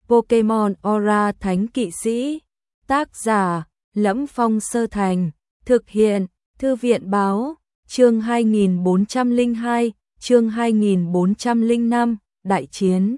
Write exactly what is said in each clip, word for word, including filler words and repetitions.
Pokemon Aura Thánh Kỵ Sĩ. Tác giả: Lẫm Phong Sơ Thành. Thực hiện: Thư viện báo. Chương hai nghìn bốn trăm lẻ hai, chương hai nghìn bốn trăm lẻ năm, đại chiến.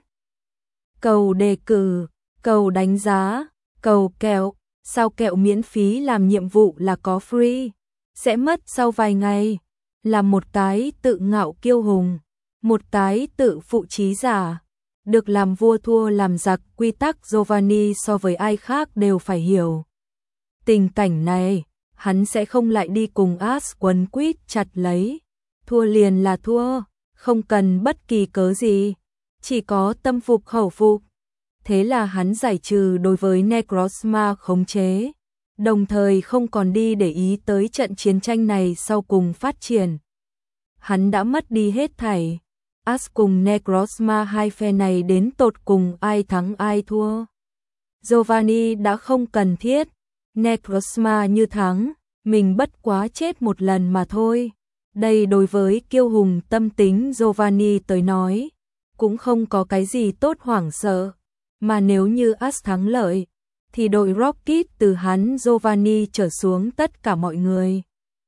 Cầu đề cử, cầu đánh giá, cầu kẹo, sao kẹo miễn phí làm nhiệm vụ là có free, sẽ mất sau vài ngày. Là một cái tự ngạo kiêu hùng, một cái tự phụ trí giả, được làm vua thua làm giặc, quy tắc Giovanni so với ai khác đều phải hiểu. Tình cảnh này, hắn sẽ không lại đi cùng Ash quấn quýt chặt lấy. Thua liền là thua, không cần bất kỳ cớ gì, chỉ có tâm phục khẩu phục. Thế là hắn giải trừ đối với Necrozma khống chế, đồng thời không còn đi để ý tới trận chiến tranh này sau cùng phát triển. Hắn đã mất đi hết thảy. Ash cùng Necrozma hai phe này đến tột cùng ai thắng ai thua. Giovanni đã không cần thiết. Necrozma như thắng, mình bất quá chết một lần mà thôi. Đây đối với kiêu hùng tâm tính Giovanni tới nói, cũng không có cái gì tốt hoảng sợ. Mà nếu như Ash thắng lợi, thì đội Rocket từ hắn Giovanni trở xuống tất cả mọi người,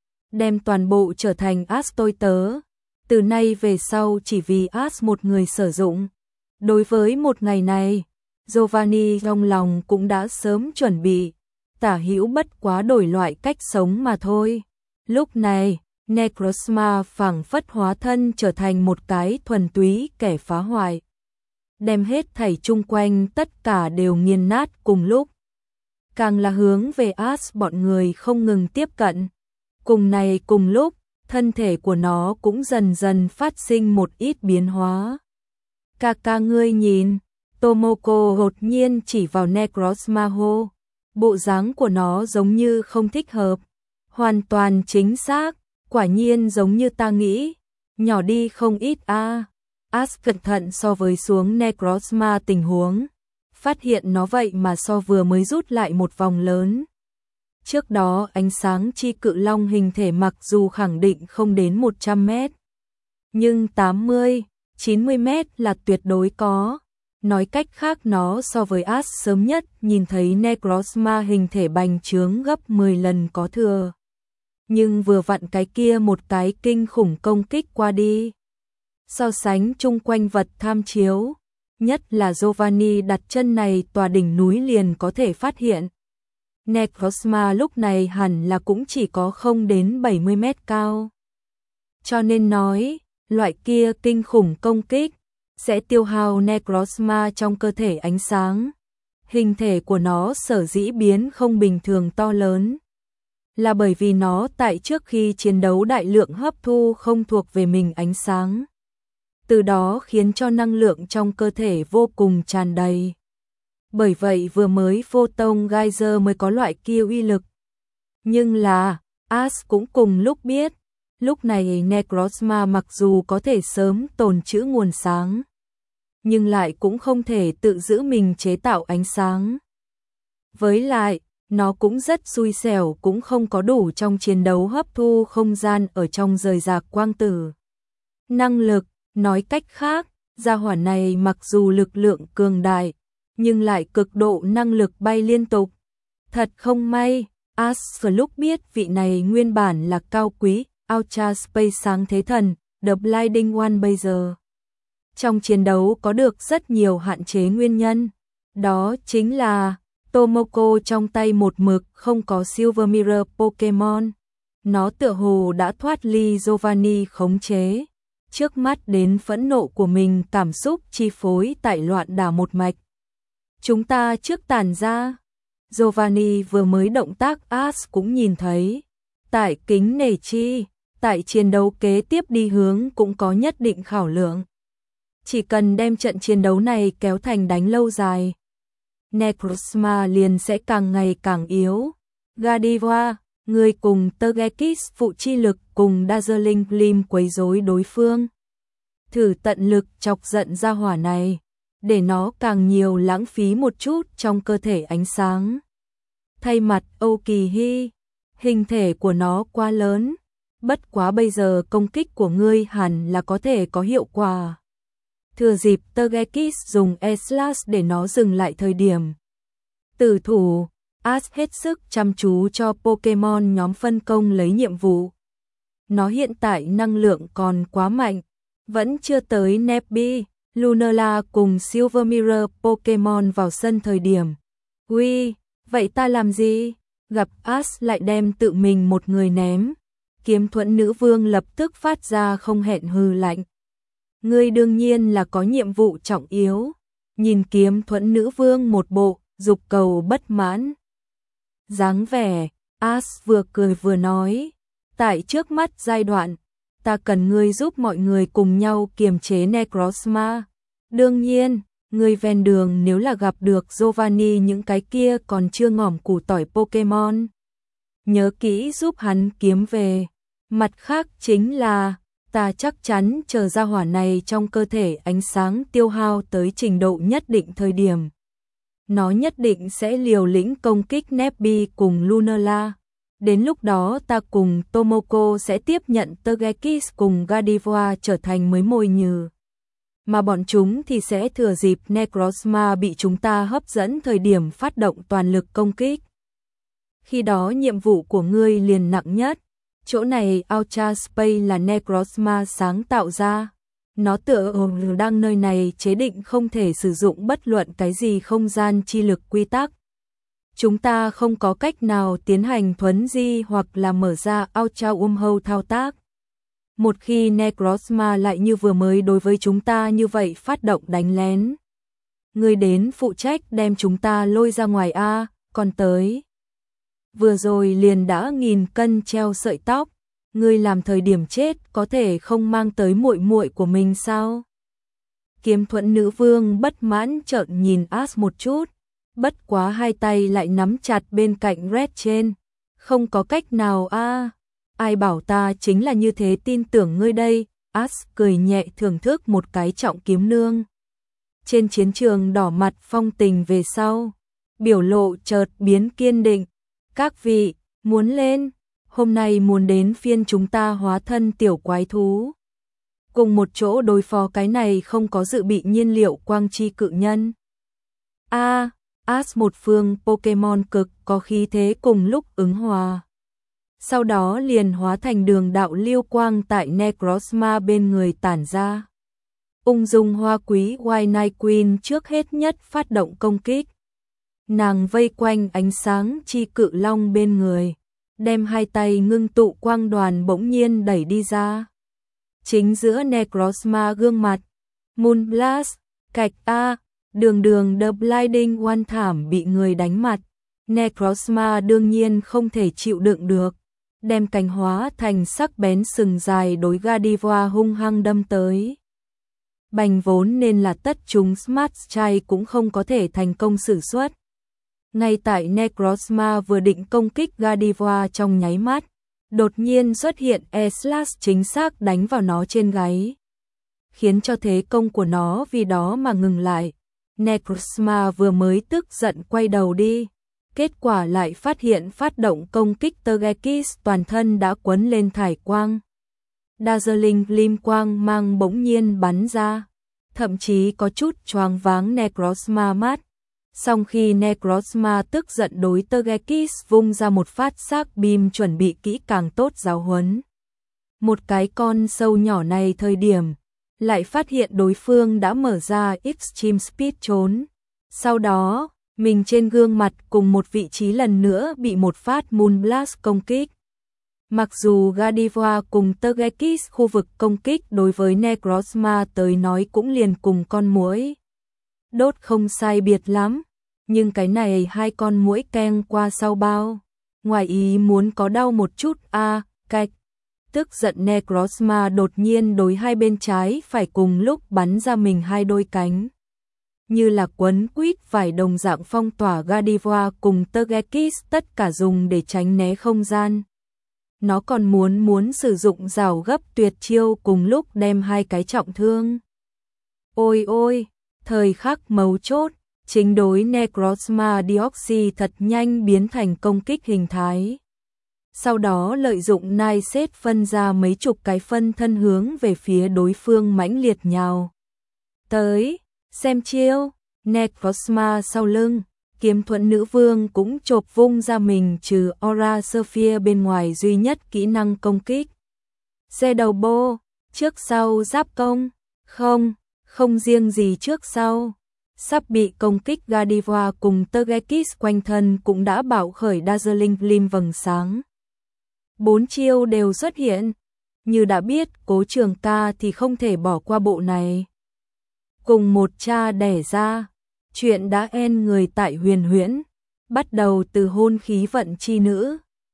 đem toàn bộ trở thành Ash tôi tớ. Từ nay về sau chỉ vì Ash một người sử dụng. Đối với một ngày này, Giovanni trong lòng cũng đã sớm chuẩn bị, tả hữu bất quá đổi loại cách sống mà thôi. Lúc này, Necrozma phảng phất hóa thân trở thành một cái thuần túy kẻ phá hoại, đem hết thảy chung quanh tất cả đều nghiền nát cùng lúc. Càng là hướng về Ash bọn người không ngừng tiếp cận. Cùng này cùng lúc, thân thể của nó cũng dần dần phát sinh một ít biến hóa. Ca ca ngươi nhìn, Tomoko đột nhiên chỉ vào Necrozma hô. Bộ dáng của nó giống như không thích hợp. Hoàn toàn chính xác, quả nhiên giống như ta nghĩ. Nhỏ đi không ít a. À. Ash cẩn thận so với xuống Necrozma tình huống, phát hiện nó vậy mà so vừa mới rút lại một vòng lớn. Trước đó ánh sáng chi cự long hình thể mặc dù khẳng định không đến một trăm mét, nhưng tám mươi, chín mươi mét là tuyệt đối có. Nói cách khác nó so với Ash sớm nhất nhìn thấy Necrozma hình thể bành trướng gấp mười lần có thừa. Nhưng vừa vặn cái kia một cái kinh khủng công kích qua đi. So sánh chung quanh vật tham chiếu, nhất là Giovanni đặt chân này tòa đỉnh núi liền có thể phát hiện. Necrozma lúc này hẳn là cũng chỉ có không đến bảy mươi mét cao. Cho nên nói, loại kia kinh khủng công kích sẽ tiêu hao Necrozma trong cơ thể ánh sáng. Hình thể của nó sở dĩ biến không bình thường to lớn, là bởi vì nó tại trước khi chiến đấu đại lượng hấp thu không thuộc về mình ánh sáng. Từ đó khiến cho năng lượng trong cơ thể vô cùng tràn đầy. Bởi vậy vừa mới Photon Geyser mới có loại kia uy lực. Nhưng là, Ash cũng cùng lúc biết, lúc này Necrozma mặc dù có thể sớm tồn trữ nguồn sáng, nhưng lại cũng không thể tự giữ mình chế tạo ánh sáng. Với lại, nó cũng rất xui xẻo cũng không có đủ trong chiến đấu hấp thu không gian ở trong rời rạc quang tử. Năng lực, nói cách khác, gia hỏa này mặc dù lực lượng cường đại, nhưng lại cực độ năng lực bay liên tục. Thật không may, Ash lúc biết vị này nguyên bản là cao quý, Ultra Space sáng thế thần, The Blinding One bây giờ. Trong chiến đấu có được rất nhiều hạn chế nguyên nhân. Đó chính là, Tomoko trong tay một mực không có Silver Mirror Pokemon. Nó tựa hồ đã thoát ly Giovanni khống chế. Trước mắt đến phẫn nộ của mình cảm xúc chi phối tại loạn đảo một mạch. Chúng ta trước tản ra. Giovanni vừa mới động tác Ash cũng nhìn thấy. Tại kính nể chi, tại chiến đấu kế tiếp đi hướng cũng có nhất định khảo lượng. Chỉ cần đem trận chiến đấu này kéo thành đánh lâu dài, Necrozma liền sẽ càng ngày càng yếu. Godiva, người cùng Togekiss phụ chi lực cùng Dazzling Gleam quấy rối đối phương. Thử tận lực chọc giận ra hỏa này, để nó càng nhiều lãng phí một chút trong cơ thể ánh sáng. Thay mặt Âu Kỳ Hy, hình thể của nó quá lớn, bất quá bây giờ công kích của ngươi hẳn là có thể có hiệu quả. Thừa dịp Togekiss dùng E-Slash để nó dừng lại thời điểm tử thủ, Ash hết sức chăm chú cho Pokémon nhóm phân công lấy nhiệm vụ. Nó hiện tại năng lượng còn quá mạnh, vẫn chưa tới Nebby, Lunala cùng Silver Mirror Pokémon vào sân thời điểm. Ui, vậy ta làm gì? Gặp Ash lại đem tự mình một người ném. Kiếm Thuẫn Nữ Vương lập tức phát ra không hẹn hừ lạnh. Ngươi đương nhiên là có nhiệm vụ trọng yếu. Nhìn Kiếm Thuẫn Nữ Vương một bộ dục cầu bất mãn dáng vẻ, Ash vừa cười vừa nói, tại trước mắt giai đoạn, ta cần ngươi giúp mọi người cùng nhau kiềm chế Necrozma. Đương nhiên, ngươi ven đường nếu là gặp được Giovanni những cái kia còn chưa ngỏm củ tỏi Pokémon, nhớ kỹ giúp hắn kiếm về. Mặt khác chính là, ta chắc chắn chờ ra hỏa này trong cơ thể ánh sáng tiêu hao tới trình độ nhất định thời điểm. Nó nhất định sẽ liều lĩnh công kích Nebby cùng Lunala. Đến lúc đó ta cùng Tomoko sẽ tiếp nhận Togekiss cùng Gardevoir trở thành mới mồi nhử. Mà bọn chúng thì sẽ thừa dịp Necrozma bị chúng ta hấp dẫn thời điểm phát động toàn lực công kích. Khi đó nhiệm vụ của ngươi liền nặng nhất. Chỗ này Ultra Space là Necrozma sáng tạo ra. Nó tựa hồ đang nơi này chế định không thể sử dụng bất luận cái gì không gian chi lực quy tắc. Chúng ta không có cách nào tiến hành thuấn di hoặc là mở ra Ultra Wormhole thao tác. Một khi Necrozma lại như vừa mới đối với chúng ta như vậy phát động đánh lén. Ngươi đến phụ trách đem chúng ta lôi ra ngoài a, còn tới. Vừa rồi liền đã nghìn cân treo sợi tóc. Ngươi làm thời điểm chết có thể không mang tới muội muội của mình sao? Kiếm Thuẫn Nữ Vương bất mãn trợn nhìn Ash một chút, bất quá hai tay lại nắm chặt bên cạnh Red trên. Không có cách nào a, ai bảo ta chính là như thế tin tưởng ngươi đây. Ash cười nhẹ thưởng thức một cái trọng kiếm nương. Trên chiến trường đỏ mặt phong tình về sau, biểu lộ chợt biến kiên định. Các vị, muốn lên, hôm nay muốn đến phiên chúng ta hóa thân tiểu quái thú. Cùng một chỗ đối phó cái này không có dự bị nhiên liệu quang chi cự nhân. A, à, Ash một phương Pokémon cực có khí thế cùng lúc ứng hòa. Sau đó liền hóa thành đường đạo liêu quang tại Necrozma bên người tản ra. Ung dung hoa quý White Night Queen trước hết nhất phát động công kích. Nàng vây quanh ánh sáng chi cự long bên người, đem hai tay ngưng tụ quang đoàn bỗng nhiên đẩy đi ra. Chính giữa Necrozma gương mặt, Moonblast, cạch A, đường đường The Blinding One thảm bị người đánh mặt. Necrozma đương nhiên không thể chịu đựng được, đem cánh hóa thành sắc bén sừng dài đối Gardevoir hung hăng đâm tới. Bành vốn nên là tất chúng Smart Strike cũng không có thể thành công sử xuất. Ngay tại Necrozma vừa định công kích Gardevoir trong nháy mắt, đột nhiên xuất hiện E-Slash chính xác đánh vào nó trên gáy, khiến cho thế công của nó vì đó mà ngừng lại. Necrozma vừa mới tức giận quay đầu đi, kết quả lại phát hiện phát động công kích Togekiss toàn thân đã quấn lên thải quang. Dazzling Gleam quang mang bỗng nhiên bắn ra, thậm chí có chút choáng váng Necrozma mắt. Song khi Necrozma tức giận đối Togekiss vung ra một phát sắc beam chuẩn bị kỹ càng tốt giáo huấn. Một cái con sâu nhỏ này thời điểm, lại phát hiện đối phương đã mở ra Extreme Speed trốn. Sau đó, mình trên gương mặt cùng một vị trí lần nữa bị một phát Moonblast công kích. Mặc dù Gardevoir cùng Togekiss khu vực công kích đối với Necrozma tới nói cũng liền cùng con muỗi đốt không sai biệt lắm, nhưng cái này hai con muỗi keng qua sau bao, ngoài ý muốn có đau một chút a, à, cạch. Tức giận Necrozma đột nhiên đối hai bên trái phải cùng lúc bắn ra mình hai đôi cánh, như là quấn quýt vải đồng dạng phong tỏa Gardevoir cùng Togekiss, tất cả dùng để tránh né không gian. Nó còn muốn muốn sử dụng rào gấp tuyệt chiêu cùng lúc đem hai cái trọng thương. Ôi ôi, thời khắc mấu chốt, chính đối Necrozma Deoxys thật nhanh biến thành công kích hình thái. Sau đó lợi dụng nai xét phân ra mấy chục cái phân thân hướng về phía đối phương mãnh liệt nhào. Tới, xem chiêu, Necrozma sau lưng, kiếm thuẫn nữ vương cũng chộp vung ra mình trừ Aura Sphere bên ngoài duy nhất kỹ năng công kích. Xe đầu bô, trước sau giáp công, không, không riêng gì trước sau. Sắp bị công kích Gardevoir cùng Togekiss quanh thân cũng đã bạo khởi Dazzling Gleam vầng sáng. Bốn chiêu đều xuất hiện, như đã biết Cố Trường Ca thì không thể bỏ qua bộ này. Cùng một cha đẻ ra, chuyện đã en người tại Huyền Huyễn, bắt đầu từ hôn khí vận chi nữ.